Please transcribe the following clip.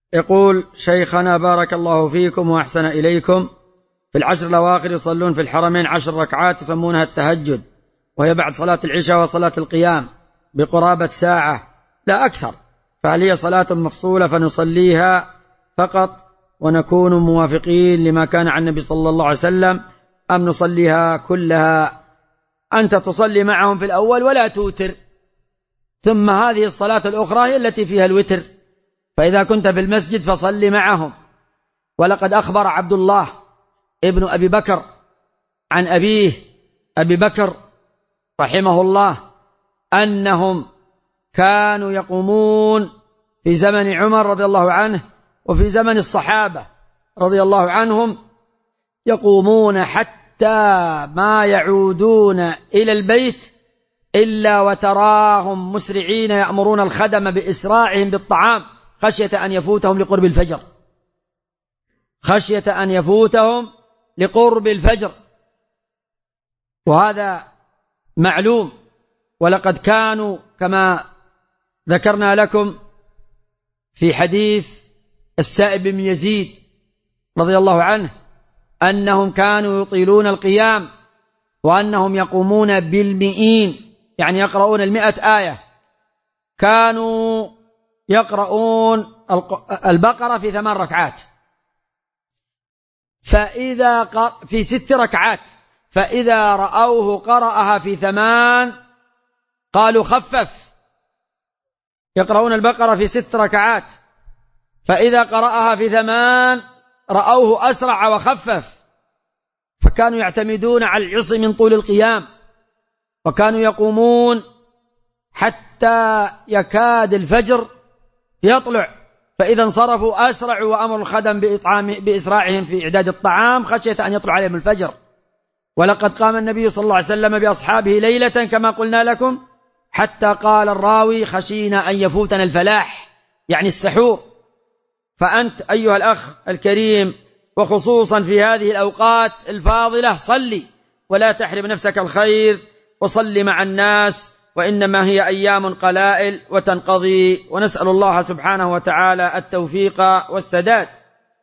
يقول شيخنا بارك الله فيكم وأحسن إليكم، في العشر الأواخر يصلون في الحرمين 10 ركعات يسمونها التهجد، وهي بعد صلاة العشاء وصلاة القيام بقرابة ساعة لا أكثر، فهل هي صلاة مفصولة فنصليها فقط ونكون موافقين لما كان عن النبي صلى الله عليه وسلم، أم نصليها كلها؟ أنت تصلي معهم في الأول ولا توتر، ثم هذه الصلاة الأخرى هي التي فيها الوتر، فإذا كنت في المسجد فصل معهم. ولقد أخبر عبد الله ابن أبي بكر عن أبيه أبي بكر رحمه الله أنهم كانوا يقومون في زمن عمر رضي الله عنه وفي زمن الصحابة رضي الله عنهم، يقومون حتى ما يعودون إلى البيت إلا وتراهم مسرعين يأمرون الخدم بإسراعهم بالطعام خشية أن يفوتهم لقرب الفجر، خشية أن يفوتهم لقرب الفجر، وهذا معلوم. ولقد كانوا كما ذكرنا لكم في حديث السائب بن يزيد رضي الله عنه أنهم كانوا يطيلون القيام، وأنهم يقومون بالمئين، يعني يقرؤون 100 آية. كانوا يقرؤون البقرة في 8 ركعات، في 6 ركعات، فإذا رأوه قرأها في 8 قالوا خفف. يقرؤون البقرة في 6 ركعات، فإذا قرأها في 8 رأوه أسرع وخفف، فكانوا يعتمدون على العصي من طول القيام، وكانوا يقومون حتى يكاد الفجر يطلع، فإذا انصرفوا أسرعوا وأمروا الخدم بإسراعهم في إعداد الطعام خشية أن يطلع عليهم الفجر. ولقد قام النبي صلى الله عليه وسلم بأصحابه ليلة كما قلنا لكم حتى قال الراوي خشينا أن يفوتنا الفلاح، يعني السحور. فأنت أيها الأخ الكريم وخصوصا في هذه الأوقات الفاضلة صلي ولا تحرم نفسك الخير، وصل مع الناس، وإنما هي أيام قلائل وتنقضي، ونسأل الله سبحانه وتعالى التوفيق والسداد.